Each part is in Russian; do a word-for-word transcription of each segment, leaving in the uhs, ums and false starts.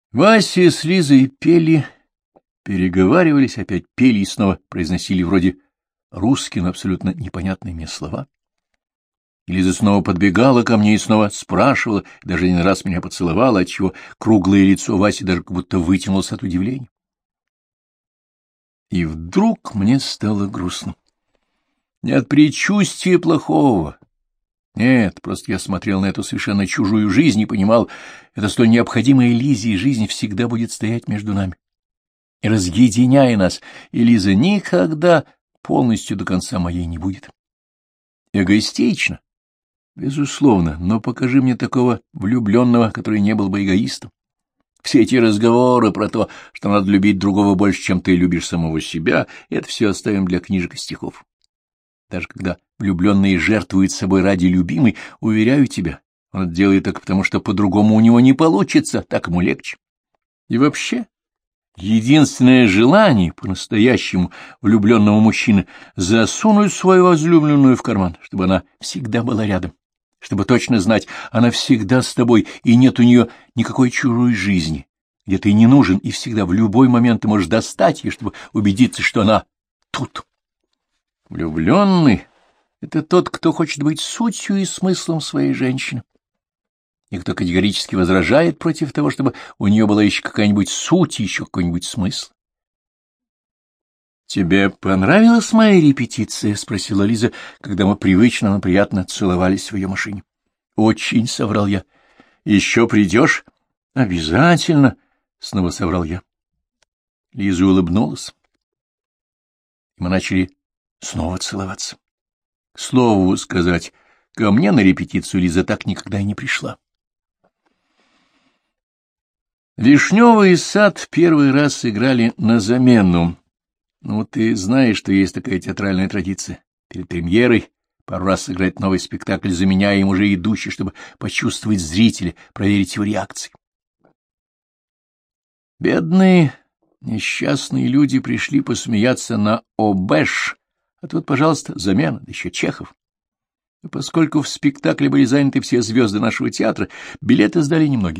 Вася с Лизой пели, переговаривались, опять пели и снова произносили вроде русские, но абсолютно непонятные мне слова. И Лиза снова подбегала ко мне и снова спрашивала, даже один раз меня поцеловала, отчего круглое лицо Васи даже как будто вытянулось от удивления. И вдруг мне стало грустно. Не от предчувствия плохого. Нет, просто я смотрел на эту совершенно чужую жизнь и понимал, это столь необходимая Лизе, и жизнь всегда будет стоять между нами. И разъединяя нас, и Лиза никогда полностью до конца моей не будет. Эгоистично, безусловно, но покажи мне такого влюбленного, который не был бы эгоистом. Все эти разговоры про то, что надо любить другого больше, чем ты любишь самого себя, это все оставим для книжек и стихов. Даже когда влюбленные жертвуют собой ради любимой, уверяю тебя, он это делает так, потому что по-другому у него не получится, так ему легче. И вообще, единственное желание по-настоящему влюбленного мужчины — засунуть свою возлюбленную в карман, чтобы она всегда была рядом, чтобы точно знать, она всегда с тобой, и нет у нее никакой чужой жизни, где ты не нужен, и всегда в любой момент ты можешь достать ее, чтобы убедиться, что она тут. Влюбленный — это тот, кто хочет быть сутью и смыслом своей женщины, и кто категорически возражает против того, чтобы у нее была еще какая-нибудь суть, еще какой-нибудь смысл. — Тебе понравилась моя репетиция? — спросила Лиза, когда мы привычно, но приятно целовались в ее машине. — Очень, — соврал я. — Еще придешь? — Обязательно, — снова соврал я. Лиза улыбнулась, и мы начали снова целоваться. К слову сказать, ко мне на репетицию Лиза так никогда и не пришла. Вишневый сад первый раз сыграли на замену. Ну, ты знаешь, что есть такая театральная традиция. Перед премьерой пару раз сыграть новый спектакль, заменяя им уже идущий, чтобы почувствовать зрителя, проверить его реакции. Бедные, несчастные люди пришли посмеяться на ОБЭШ, а тут, пожалуйста, замена, да еще Чехов. И поскольку в спектакле были заняты все звезды нашего театра, билеты сдали немногие.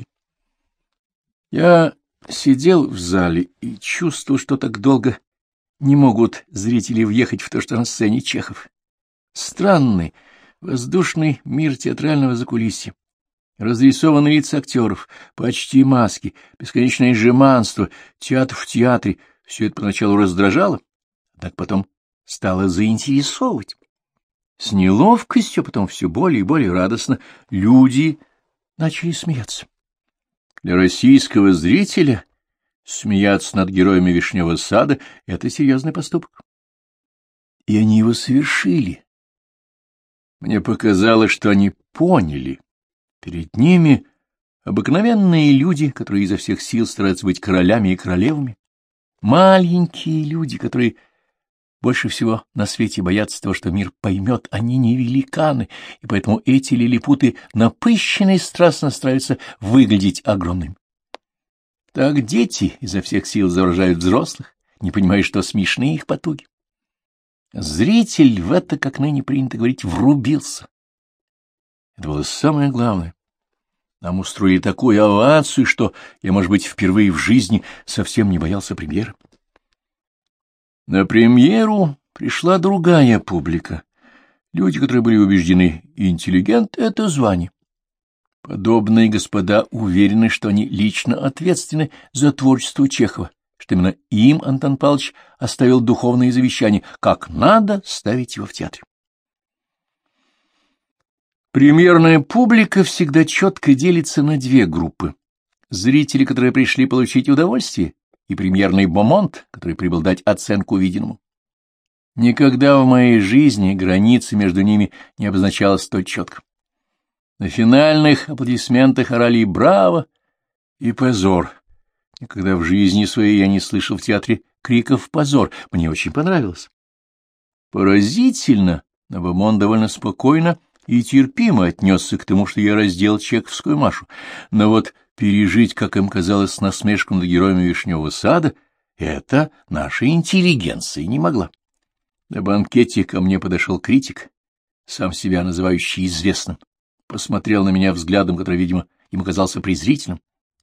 Я сидел в зале и чувствовал, что так долго не могут зрители въехать в то, что на сцене Чехов. Странный, воздушный мир театрального закулисья, разрисованные лица актеров, почти маски, бесконечное жеманство, театр в театре — все это поначалу раздражало, однако потом стало заинтересовывать. С неловкостью, потом все более и более радостно, люди начали смеяться. Для российского зрителя смеяться над героями Вишневого сада — это серьезный поступок. И они его совершили. Мне показалось, что они поняли. Перед ними обыкновенные люди, которые изо всех сил стараются быть королями и королевами. Маленькие люди, которые больше всего на свете боятся того, что мир поймет, они не великаны, и поэтому эти лилипуты напыщенно и страстно стараются выглядеть огромными. Так дети изо всех сил заражают взрослых, не понимая, что смешны их потуги. Зритель в это, как ныне принято говорить, врубился. Это было самое главное. Нам устроили такую овацию, что я, может быть, впервые в жизни совсем не боялся премьеры. На премьеру пришла другая публика. Люди, которые были убеждены, интеллигент — это звание. Подобные господа уверены, что они лично ответственны за творчество Чехова, что именно им Антон Павлович оставил духовное завещание, как надо ставить его в театре. Премьерная публика всегда четко делится на две группы. Зрители, которые пришли получить удовольствие, и премьерный бомонд, который прибыл дать оценку увиденному. Никогда в моей жизни границы между ними не обозначалась столь четко. На финальных аплодисментах орали «Браво!» и «Позор!». Никогда в жизни своей я не слышал в театре криков «Позор!». Мне очень понравилось. Поразительно, но бомонд довольно спокойно и терпимо отнесся к тому, что я раздел чеховскую Машу. Но вот пережить, как им казалось, насмешку над героями Вишневого сада, это наша интеллигенция не могла. На банкете ко мне подошел критик, сам себя называющий известным, посмотрел на меня взглядом, который, видимо, ему казался презрительным,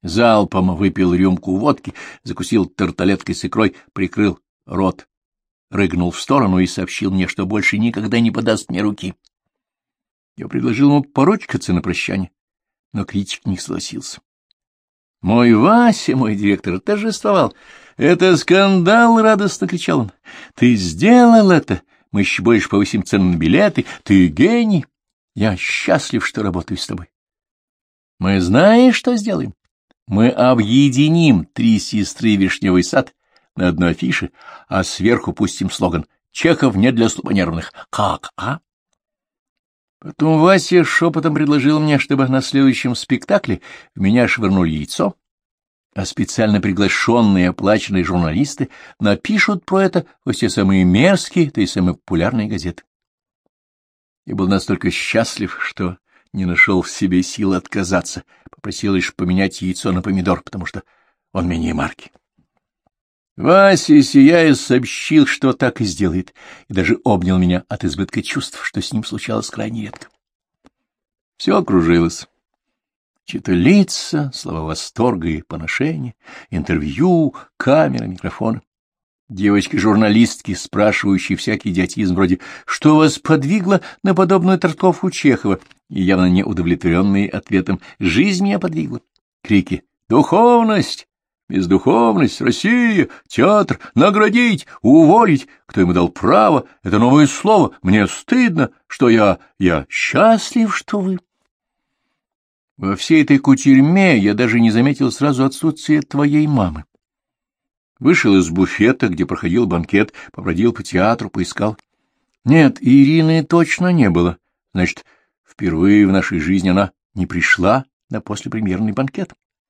залпом выпил рюмку водки, закусил тарталеткой с икрой, прикрыл рот, рыгнул в сторону и сообщил мне, что больше никогда не подаст мне руки. Я предложил ему порочкаться на прощание, но критик не согласился. «Мой Вася, мой директор, торжествовал. Это скандал!» — радостно кричал он. «Ты сделал это! Мы еще больше повысим цену на билеты. Ты гений! Я счастлив, что работаю с тобой. Мы знаешь, что сделаем? Мы объединим «Три сестры Вишневый сад» на одной афише, а сверху пустим слоган «Чехов не для слабонервных». Как, а?» Потом Вася шепотом предложил мне, чтобы на следующем спектакле в меня швырнули яйцо, а специально приглашенные и оплаченные журналисты напишут про это во все самые мерзкие, то есть самые популярные газеты. Я был настолько счастлив, что не нашел в себе силы отказаться, попросил лишь поменять яйцо на помидор, потому что он менее марки. Вася, сияя, сообщил, что так и сделает, и даже обнял меня от избытка чувств, что с ним случалось крайне редко. Все окружилось. Чьи-то лица, слова восторга и поношения, интервью, камера, микрофон. Девочки-журналистки, спрашивающие всякий идиотизм вроде «Что вас подвигло на подобную трактовку Чехова?» и явно не удовлетворенные ответом «Жизнь меня подвигла». Крики «Духовность! Бездуховность, Россия, театр, наградить, уволить, кто ему дал право, это новое слово, мне стыдно, что я, я счастлив, что вы». Во всей этой кутерьме я даже не заметил сразу отсутствие твоей мамы. Вышел из буфета, где проходил банкет, побродил по театру, поискал. Нет, Ирины точно не было, значит, впервые в нашей жизни она не пришла на послепремьерный банкет.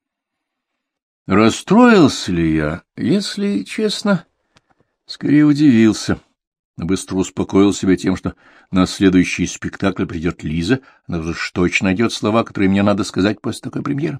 Расстроился ли я? Если честно, скорее удивился, но быстро успокоил себя тем, что на следующий спектакль придет Лиза, она уж точно найдет слова, которые мне надо сказать после такой премьеры.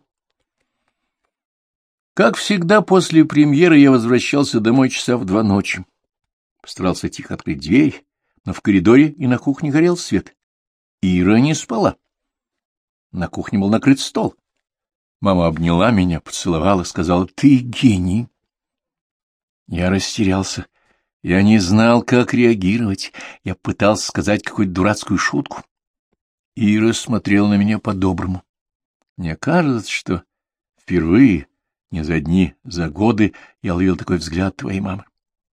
Как всегда, после премьеры я возвращался домой часа в два ночи. Постарался тихо открыть дверь, но в коридоре и на кухне горел свет. Ира не спала. На кухне был накрыт стол. Мама обняла меня, поцеловала, сказала: «Ты гений!» Я растерялся. Я не знал, как реагировать. Я пытался сказать какую-то дурацкую шутку. Ира смотрела на меня по-доброму. Мне кажется, что впервые, не за дни, за годы, я ловил такой взгляд твоей мамы.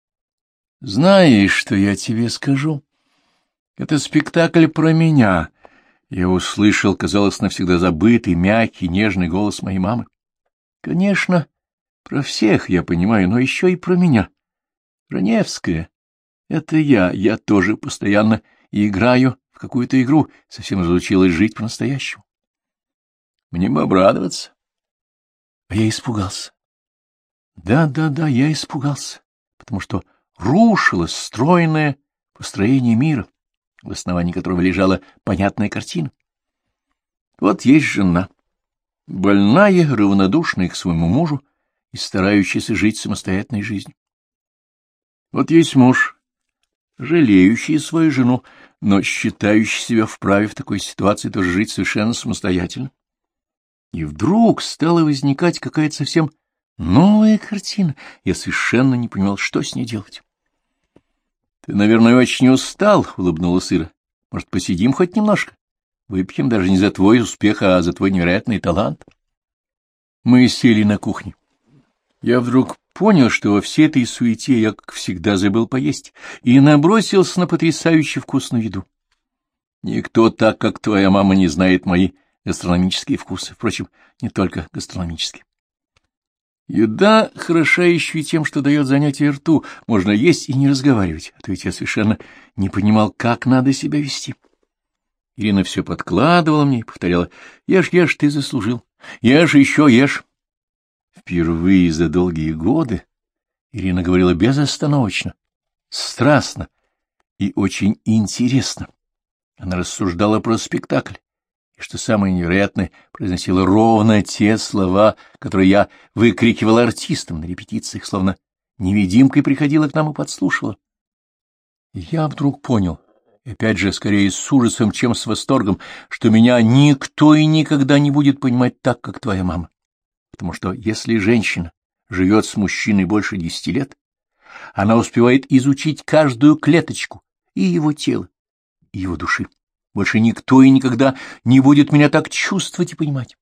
«Знаешь, что я тебе скажу? Это спектакль про меня». Я услышал, казалось, навсегда забытый, мягкий, нежный голос моей мамы. Конечно, про всех я понимаю, но еще и про меня. Раневская — это я, я тоже постоянно играю в какую-то игру, совсем разучилась жить по-настоящему. Мне бы обрадоваться. А я испугался. Да-да-да, я испугался, потому что рушилось стройное построение мира, в основании которого лежала понятная картина. Вот есть жена, больная, равнодушная к своему мужу и старающаяся жить самостоятельной жизнью. Вот есть муж, жалеющий свою жену, но считающий себя вправе в такой ситуации тоже жить совершенно самостоятельно. И вдруг стала возникать какая-то совсем новая картина. Я совершенно не понимал, что с ней делать. — Ты, наверное, очень устал, — улыбнулась Ира. — Может, посидим хоть немножко? Выпьем даже не за твой успех, а за твой невероятный талант. Мы сели на кухне. Я вдруг понял, что во всей этой суете я, как всегда, забыл поесть, и набросился на потрясающе вкусную еду. Никто так, как твоя мама, не знает мои гастрономические вкусы. Впрочем, не только гастрономические. Еда хороша еще и тем, что дает занятие рту. Можно есть и не разговаривать, а то ведь я совершенно не понимал, как надо себя вести. Ирина все подкладывала мне и повторяла: «Ешь, ешь, ты заслужил. Ешь, еще ешь». Впервые за долгие годы Ирина говорила безостановочно, страстно и очень интересно. Она рассуждала про спектакль. И, что самое невероятное, произносила ровно те слова, которые я выкрикивал артистам на репетициях, словно невидимкой приходила к нам и подслушивала. Я вдруг понял, опять же, скорее с ужасом, чем с восторгом, что меня никто и никогда не будет понимать так, как твоя мама. потому что если женщина живет с мужчиной больше десяти лет, она успевает изучить каждую клеточку и его тела, и его души. Больше никто и никогда не будет меня так чувствовать и понимать.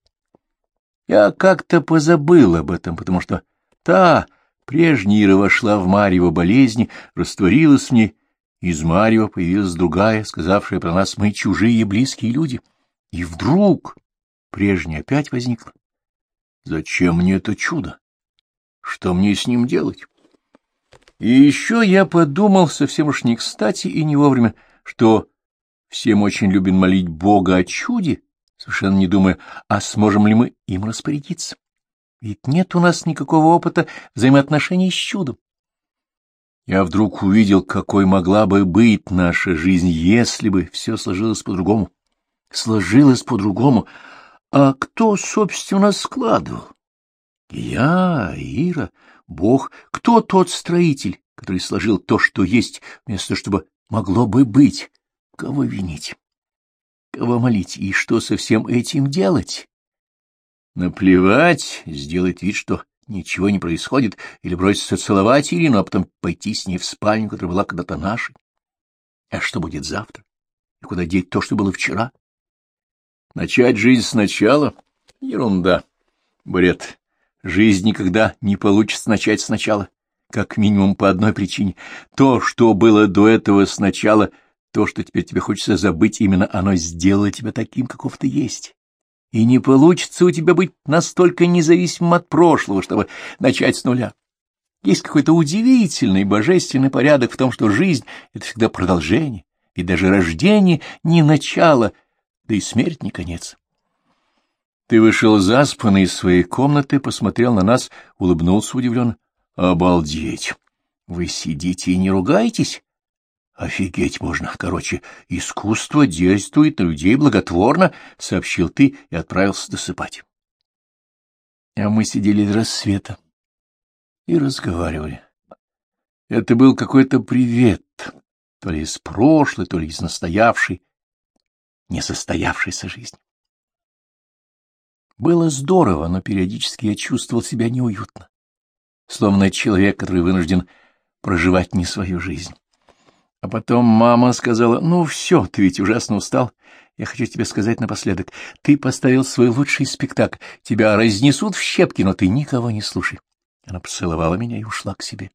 Я как-то позабыл об этом, потому что та прежняя Ира вошла в марево болезни, растворилась в ней, из марева появилась другая, сказавшая про нас: мы чужие близкие люди. И вдруг прежняя опять возникла. Зачем мне это чудо? Что мне с ним делать? И еще я подумал, совсем уж не кстати и не вовремя, что всем очень любим молить Бога о чуде, совершенно не думая, а сможем ли мы им распорядиться. Ведь нет у нас никакого опыта взаимоотношений с чудом. Я вдруг увидел, какой могла бы быть наша жизнь, если бы все сложилось по-другому. Сложилось по-другому. А кто, собственно, складывал? Я, Ира, Бог. Кто тот строитель, который сложил то, что есть, вместо того, чтобы могло бы быть? Кого винить? Кого молить? И что со всем этим делать? Наплевать, сделать вид, что ничего не происходит, или броситься целовать Ирину, а потом пойти с ней в спальню, которая была когда-то нашей. А что будет завтра? И куда деть то, что было вчера? Начать жизнь сначала? Ерунда. Бред. Жизнь никогда не получится начать сначала. Как минимум по одной причине. То, что было до этого сначала, то, что теперь тебе хочется забыть, именно оно сделало тебя таким, каков ты есть. И не получится у тебя быть настолько независимым от прошлого, чтобы начать с нуля. Есть какой-то удивительный божественный порядок в том, что жизнь — это всегда продолжение, ведь даже рождение — не начало, да и смерть — не конец. Ты вышел заспанный из своей комнаты, посмотрел на нас, улыбнулся удивленно. Обалдеть! Вы сидите и не ругаетесь? Офигеть можно. Короче, искусство действует на людей благотворно, — сообщил ты и отправился досыпать. А мы сидели до рассвета и разговаривали. Это был какой-то привет, то ли из прошлой, то ли из настоявшей, несостоявшейся жизни. Было здорово, но периодически я чувствовал себя неуютно, словно человек, который вынужден проживать не свою жизнь. А потом мама сказала: ну все, ты ведь ужасно устал. Я хочу тебе сказать напоследок. Ты поставил свой лучший спектакль. Тебя разнесут в щепки, но ты никого не слушай. Она поцеловала меня и ушла к себе.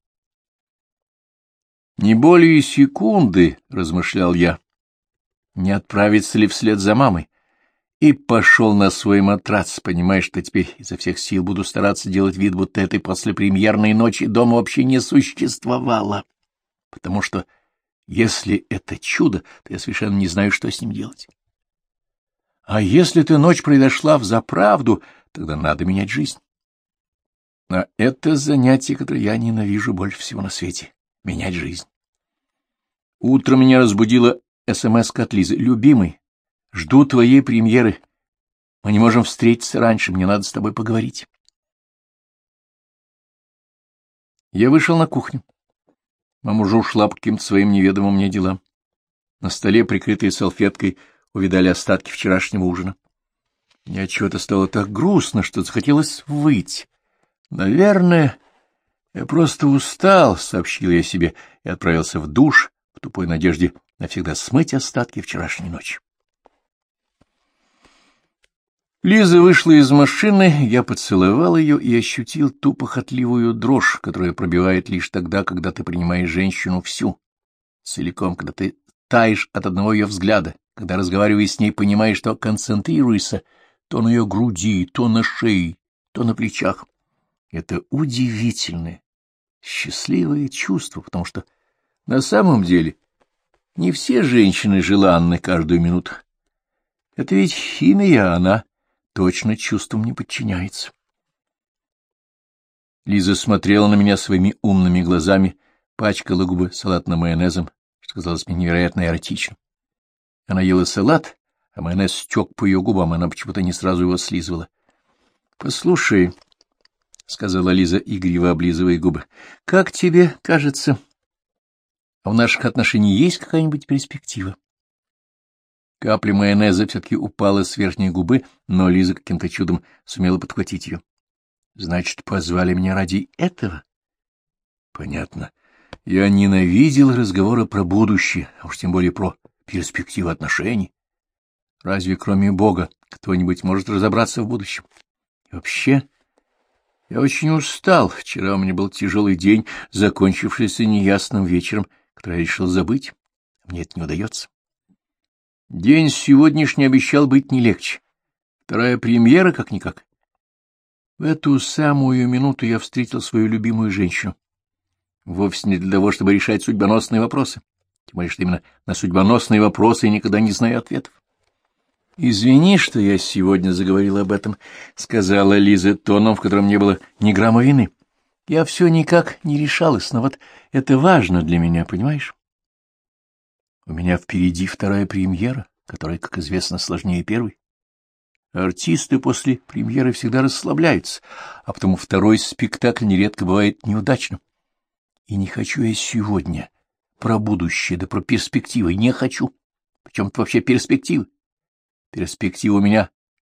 Не более секунды, — размышлял я, — не отправиться ли вслед за мамой. И пошел на свой матрац, понимая, что теперь изо всех сил буду стараться делать вид, будто этой послепремьерной ночи дома вообще не существовало. Потому что если это чудо, то я совершенно не знаю, что с ним делать. А если эта ночь произошла взаправду, тогда надо менять жизнь. А это занятие, которое я ненавижу больше всего на свете — менять жизнь. Утром меня разбудила эс эм эска от Лизы. «Любимый, жду твоей премьеры. Мы не можем встретиться раньше, мне надо с тобой поговорить». Я вышел на кухню. Мама уже ушла по каким-то своим неведомым мне делам. На столе, прикрытой салфеткой, увидали остатки вчерашнего ужина. Мне отчего-то стало так грустно, что захотелось выйти. «Наверное, я просто устал», — сообщил я себе и отправился в душ в тупой надежде навсегда смыть остатки вчерашней ночи. Лиза вышла из машины, я поцеловал ее и ощутил ту похотливую дрожь, которая пробивает лишь тогда, когда ты принимаешь женщину всю, целиком, когда ты таешь от одного ее взгляда, когда, разговаривая с ней, понимаешь, что концентрируешься то на ее груди, то на шее, то на плечах. Это удивительное, счастливое чувство, потому что на самом деле не все женщины желанны каждую минуту. Это ведь химия, она точно чувствам не подчиняется. Лиза смотрела на меня своими умными глазами, пачкала губы салатным майонезом, что казалось мне невероятно эротичным. Она ела салат, а майонез стек по ее губам, она почему-то не сразу его слизывала. — Послушай, — сказала Лиза, игриво облизывая губы, — как тебе кажется, а в наших отношениях есть какая-нибудь перспектива? Капля майонеза все-таки упала с верхней губы, но Лиза каким-то чудом сумела подхватить ее. Значит, позвали меня ради этого? Понятно. Я ненавидел разговоры про будущее, а уж тем более про перспективы отношений. Разве кроме Бога кто-нибудь может разобраться в будущем? И вообще, я очень устал. Вчера у меня был тяжелый день, закончившийся неясным вечером, который я решил забыть. Мне это не удается. День сегодняшний обещал быть не легче. Вторая премьера, как-никак. В эту самую минуту я встретил свою любимую женщину. Вовсе не для того, чтобы решать судьбоносные вопросы. Тем более, что именно на судьбоносные вопросы я никогда не знаю ответов. — Извини, что я сегодня заговорила об этом, — сказала Лиза тоном, в котором не было ни грамма вины. — Я все никак не решалась, но вот это важно для меня, понимаешь? У меня впереди вторая премьера, которая, как известно, сложнее первой. Артисты после премьеры всегда расслабляются, а потому второй спектакль нередко бывает неудачным. И не хочу я сегодня про будущее, да про перспективы, не хочу. Причем это вообще перспективы? Перспектива у меня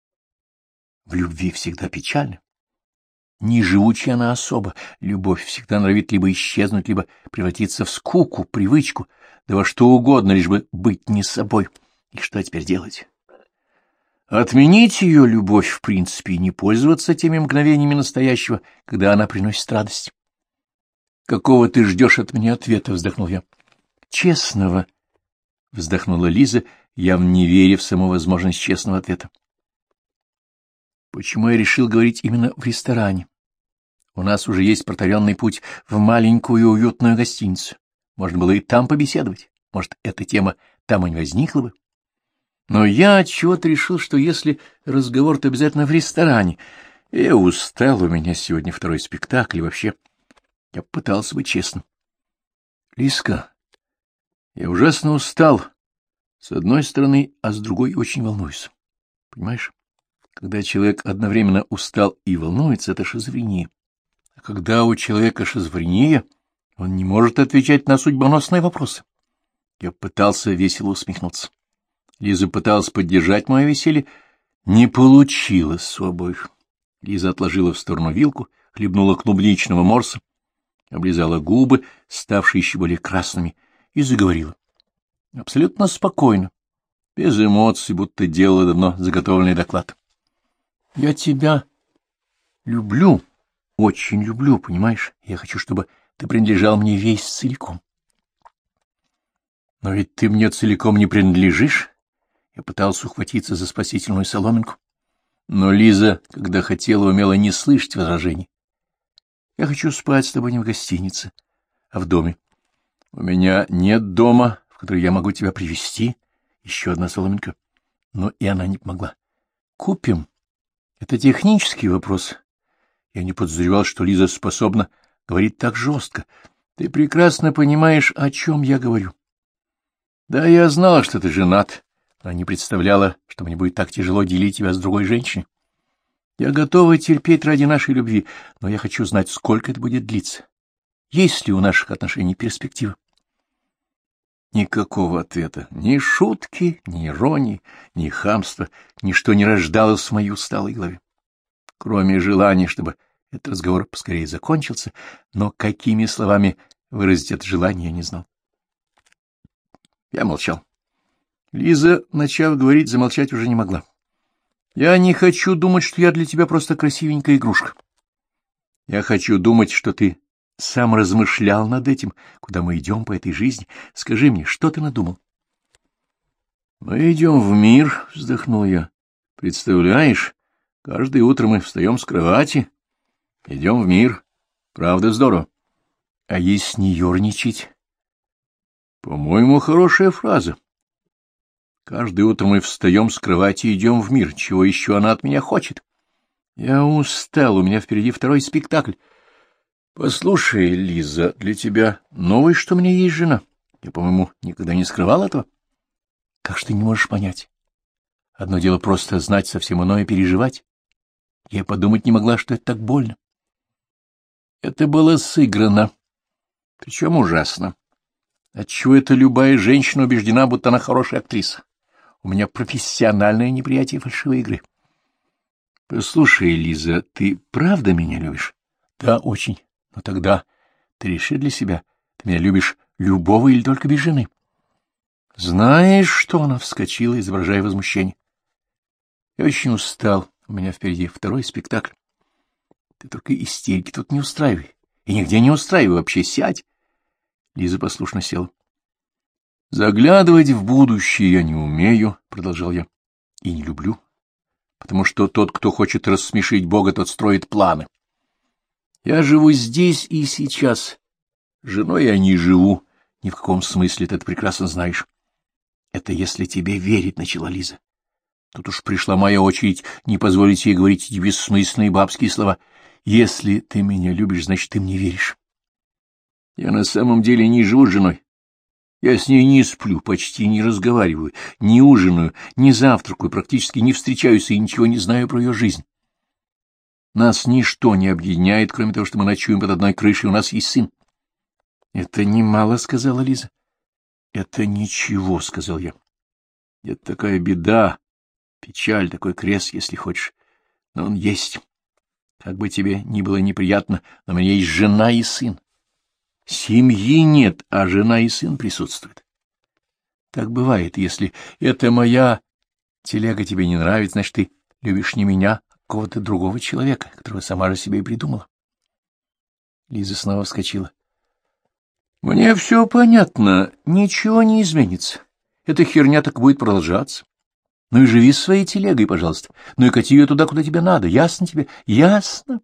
в любви всегда печальна. Неживучая она особа, любовь всегда норовит либо исчезнуть, либо превратиться в скуку, привычку, да во что угодно, лишь бы быть не собой. И что теперь делать? Отменить ее любовь, в принципе, и не пользоваться теми мгновениями настоящего, когда она приносит радость. — Какого ты ждешь от меня ответа? — вздохнул я. — Честного, — вздохнула Лиза, явно не веря в саму возможность честного ответа. — Почему я решил говорить именно в ресторане? У нас уже есть протаренный путь в маленькую уютную гостиницу. Можно было и там побеседовать. Может, эта тема там и не возникла бы. Но я отчего-то решил, что если разговор, то обязательно в ресторане. Я устал, у меня сегодня второй спектакль, и вообще я пытался быть честным. Лизка, я ужасно устал, с одной стороны, а с другой очень волнуюсь. Понимаешь, когда человек одновременно устал и волнуется, это шизофрения. А когда у человека шизофрения, он не может отвечать на судьбоносные вопросы. Я пытался весело усмехнуться. Лиза пыталась поддержать мое веселье. Не получилось у обоих. Лиза отложила в сторону вилку, хлебнула клубничного морса, облизала губы, ставшие еще более красными, и заговорила. Абсолютно спокойно, без эмоций, будто делала давно заготовленный доклад. — Я тебя люблю, очень люблю, понимаешь? Я хочу, чтобы ты принадлежал мне весь целиком. — Но ведь ты мне целиком не принадлежишь. Я пытался ухватиться за спасительную соломинку. Но Лиза, когда хотела, умела не слышать возражений. Я хочу спать с тобой не в гостинице, а в доме. У меня нет дома, в который я могу тебя привезти. Еще одна соломинка. Но и она не помогла. Купим. Это технический вопрос. Я не подозревал, что Лиза способна говорить так жестко. Ты прекрасно понимаешь, о чем я говорю. Да, я знала, что ты женат, но не представляла, что мне будет так тяжело делить тебя с другой женщиной. Я готова терпеть ради нашей любви, но я хочу знать, сколько это будет длиться. Есть ли у наших отношений перспектива? Никакого ответа, ни шутки, ни иронии, ни хамства, ничто не рождалось в моей усталой голове. Кроме желания, чтобы этот разговор поскорее закончился, но какими словами выразить это желание, я не знал. Я молчал. Лиза, начав говорить, замолчать уже не могла. Я не хочу думать, что я для тебя просто красивенькая игрушка. Я хочу думать, что ты сам размышлял над этим, куда мы идем по этой жизни. Скажи мне, что ты надумал? — Мы идем в мир, — вздохнул я. — Представляешь, каждое утро мы встаем с кровати, идем в мир. Правда, здорово. А если не ерничать? — По-моему, хорошая фраза. Каждое утро мы встаем с кровати и идем в мир. Чего еще она от меня хочет? Я устал, у меня впереди второй спектакль. Послушай, Лиза, для тебя новое, что у меня есть жена. Я, по-моему, никогда не скрывал этого. Как же ты не можешь понять? Одно дело просто знать, совсем иное переживать. Я подумать не могла, что это так больно. Это было сыграно. Причем ужасно. Отчего это любая женщина убеждена, будто она хорошая актриса? У меня профессиональное неприятие фальшивой игры. Послушай, Лиза, ты правда меня любишь? Да, очень. Но тогда ты реши для себя, ты меня любишь любого или только без жены? Знаешь, что? Она вскочила, изображая возмущение. Я очень устал, у меня впереди второй спектакль. Ты только истерики тут не устраивай. И нигде не устраивай, вообще сядь. Лиза послушно села. Заглядывать в будущее я не умею, продолжал я, и не люблю, потому что тот, кто хочет рассмешить Бога, тот строит планы. Я живу здесь и сейчас. Женой я не живу, ни в каком смысле, ты это прекрасно знаешь. Это если тебе верить, начала Лиза. Тут уж пришла моя очередь не позволить ей говорить эти бессмысленные бабские слова. Если ты меня любишь, значит, ты мне веришь. Я на самом деле не живу с женой. Я с ней не сплю, почти не разговариваю, не ужинаю, не завтракаю, практически не встречаюсь и ничего не знаю про ее жизнь. Нас ничто не объединяет, кроме того, что мы ночуем под одной крышей, у нас есть сын. — Это немало, — сказала Лиза. — Это ничего, — сказал я. — Это такая беда, печаль, такой крест, если хочешь. Но он есть. Как бы тебе ни было неприятно, но у меня есть жена и сын. Семьи нет, а жена и сын присутствуют. Так бывает, если это моя телега тебе не нравится, значит, ты любишь не меня, а какого-то другого человека, которого сама же себе и придумала. Лиза снова вскочила. Мне все понятно, ничего не изменится. Эта херня так будет продолжаться. Ну и живи своей телегой, пожалуйста. Ну и кати ее туда, куда тебе надо. Ясно тебе? Ясно?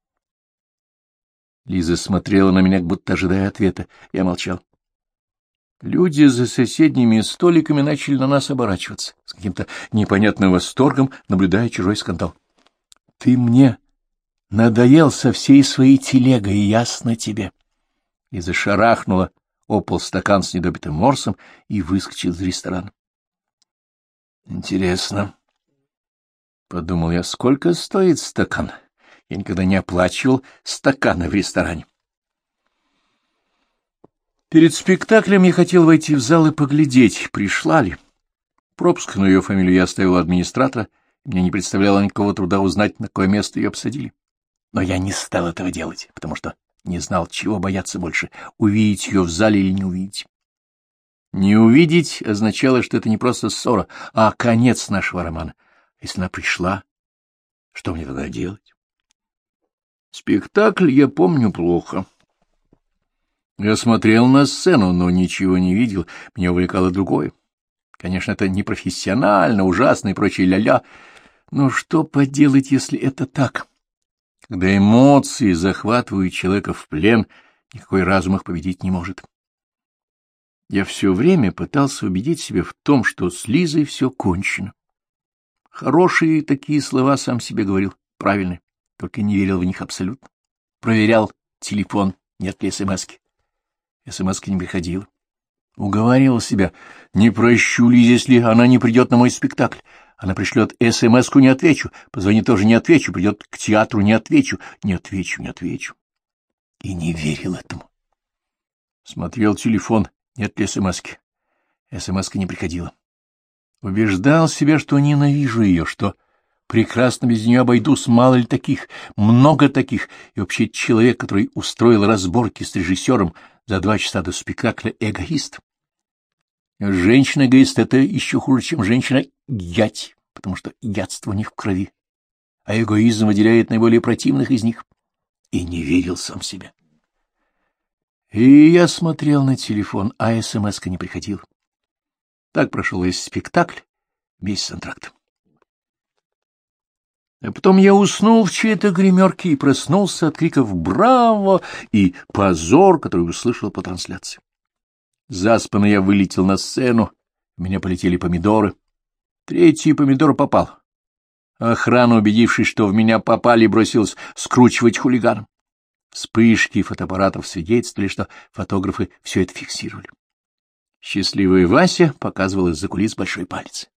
Лиза смотрела на меня, как будто ожидая ответа. Я молчал. Люди за соседними столиками начали на нас оборачиваться, с каким-то непонятным восторгом, наблюдая чужой скандал. — Ты мне надоел со всей своей телегой, ясно тебе? Лиза шарахнула о пол стакан с недопитым морсом и выскочила из ресторана. — Интересно, — подумал я, — сколько стоит стакан? Я никогда не оплачивал стаканы в ресторане. Перед спектаклем я хотел войти в зал и поглядеть, пришла ли. Пропуск на ее фамилию я оставил у администратора, и мне не представляло никакого труда узнать, на какое место ее обсадили. Но я не стал этого делать, потому что не знал, чего бояться больше — увидеть ее в зале или не увидеть. Не увидеть означало, что это не просто ссора, а конец нашего романа. Если она пришла, что мне тогда делать? Спектакль я помню плохо. Я смотрел на сцену, но ничего не видел, меня увлекало другое. Конечно, это непрофессионально, ужасно и прочее ля-ля, но что поделать, если это так? Когда эмоции захватывают человека в плен, никакой разум их победить не может. Я все время пытался убедить себя в том, что с Лизой все кончено. Хорошие такие слова сам себе говорил, правильные, только не верил в них абсолютно. Проверял телефон, нет ли смски. СМСки не приходила. Уговаривал себя, не прощу Лизе, если она не придет на мой спектакль. Она пришлет СМСку, не отвечу, позвонит тоже не отвечу, придет к театру, не отвечу, не отвечу, не отвечу. И не верил этому. Смотрел телефон, нет ли СМСки. СМСка не приходила. Убеждал себя, что ненавижу ее, что прекрасно без нее обойдусь, мало ли таких, много таких, и вообще человек, который устроил разборки с режиссером за два часа до спектакля, эгоист. Женщина-эгоист — это еще хуже, чем женщина-ять, потому что ядство у них в крови, а эгоизм выделяет наиболее противных из них. И не верил сам себе. И я смотрел на телефон, а смс-ка не приходила. Так прошел весь спектакль вместе с антрактом. А потом я уснул в чьей-то гримерке и проснулся от криков «Браво!» и «Позор!», который услышал по трансляции. Заспанно я вылетел на сцену, в меня полетели помидоры. Третий помидор попал. Охрана, убедившись, что в меня попали, бросилась скручивать хулиганам. Вспышки фотоаппаратов свидетельствовали, что фотографы все это фиксировали. Счастливый Вася показывал из-за кулис большой палец.